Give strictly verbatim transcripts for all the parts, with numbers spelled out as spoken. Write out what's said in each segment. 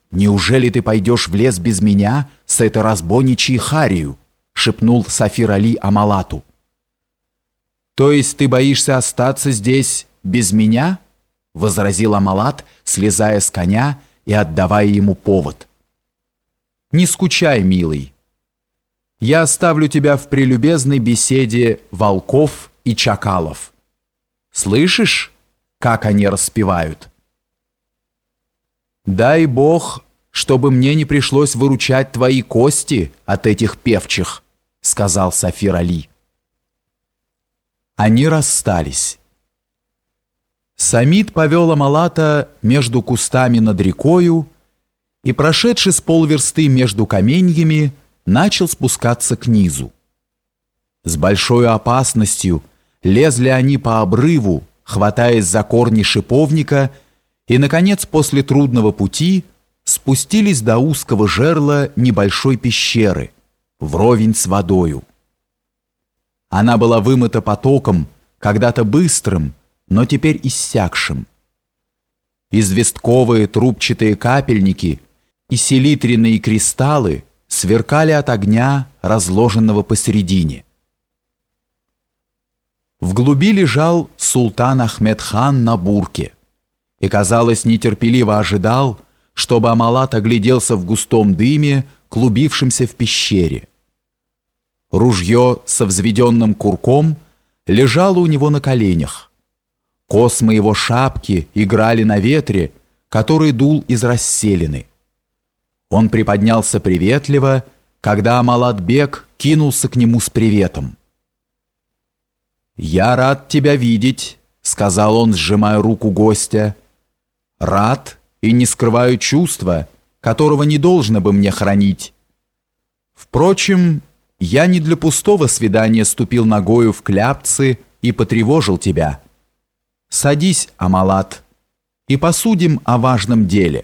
неужели ты пойдешь в лес без меня с этой разбойничьей харью?» — шепнул Сафир Али Амалату. «То есть ты боишься остаться здесь без меня?» — возразил Амалат, слезая с коня и отдавая ему повод. «Не скучай, милый. Я оставлю тебя в прелюбезной беседе волков и чакалов. Слышишь, как они распевают? Дай Бог, чтобы мне не пришлось выручать твои кости от этих певчих», — сказал Сафир Али. Они расстались. Самит повел Амалата между кустами над рекою и, прошедший с полверсты между каменьями, начал спускаться к низу. С большой опасностью лезли они по обрыву, хватаясь за корни шиповника, и, наконец, после трудного пути спустились до узкого жерла небольшой пещеры, вровень с водою. Она была вымыта потоком, когда-то быстрым, но теперь иссякшим. Известковые трубчатые капельники и селитряные кристаллы сверкали от огня, разложенного посередине. В глуби лежал султан Ахмед-хан на бурке и, казалось, нетерпеливо ожидал, чтобы Амалат огляделся в густом дыме, клубившемся в пещере. Ружье со взведенным курком лежало у него на коленях. Космы его шапки играли на ветре, который дул из расселины. Он приподнялся приветливо, когда Амалат-бек кинулся к нему с приветом. «Я рад тебя видеть», — сказал он, сжимая руку гостя. «Рад и не скрываю чувства, которого не должно бы мне хранить. Впрочем, я не для пустого свидания ступил ногою в кляпцы и потревожил тебя. Садись, Амалат, и посудим о важном деле».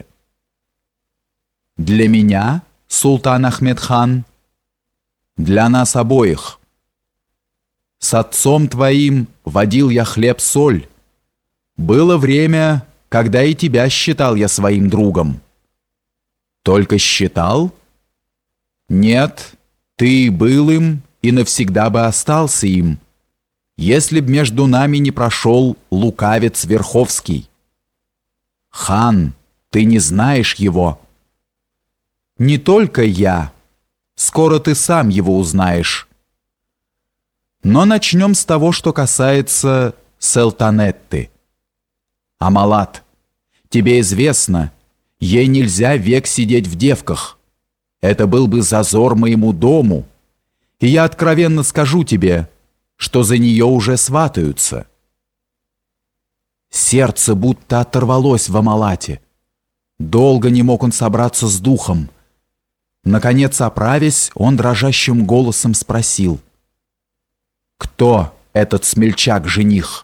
«Для меня, султан Ахмед-хан?» «Для нас обоих. С отцом твоим водил я хлеб-соль. Было время, когда и тебя считал я своим другом». «Только считал?» «Нет, ты был им и навсегда бы остался им, если б между нами не прошел лукавец Верховский. Хан, ты не знаешь его». «Не только я. Скоро ты сам его узнаешь. Но начнем с того, что касается Салтанетты. Амалат, тебе известно, ей нельзя век сидеть в девках. Это был бы зазор моему дому. И я откровенно скажу тебе, что за нее уже сватаются». Сердце будто оторвалось в Амалате. Долго не мог он собраться с духом. Наконец, оправясь, он дрожащим голосом спросил: «Кто этот смельчак-жених?»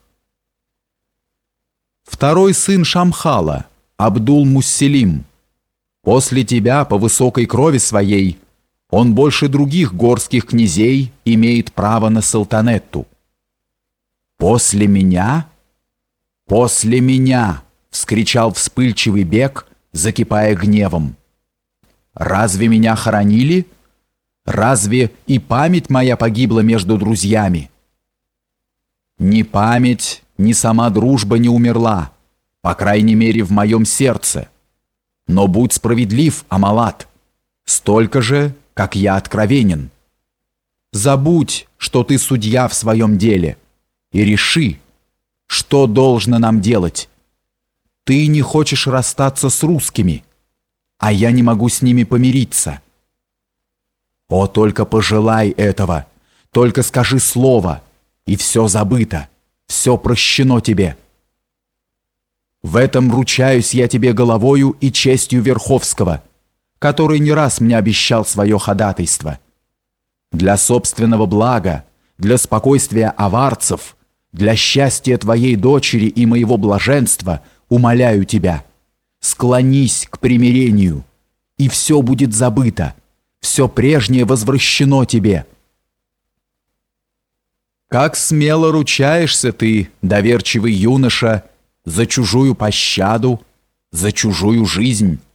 «Второй сын Шамхала, Абдул-Мусселим. После тебя, по высокой крови своей, он больше других горских князей имеет право на Салтанетту». «После меня? После меня!» — вскричал вспыльчивый бек, закипая гневом. «Разве меня хоронили? Разве и память моя погибла между друзьями?» «Ни память, ни сама дружба не умерла, по крайней мере в моем сердце. Но будь справедлив, Амалат, столько же, как я откровенен. Забудь, что ты судья в своем деле, и реши, что должно нам делать. Ты не хочешь расстаться с русскими, а я не могу с ними помириться. О, только пожелай этого, только скажи слово, и все забыто, все прощено тебе. В этом ручаюсь я тебе головою и честью Верховского, который не раз мне обещал свое ходатайство. Для собственного блага, для спокойствия аварцев, для счастья твоей дочери и моего блаженства умоляю тебя, склонись к примирению, и все будет забыто, все прежнее возвращено тебе». «Как смело ручаешься ты, доверчивый юноша, за чужую пощаду, за чужую жизнь!»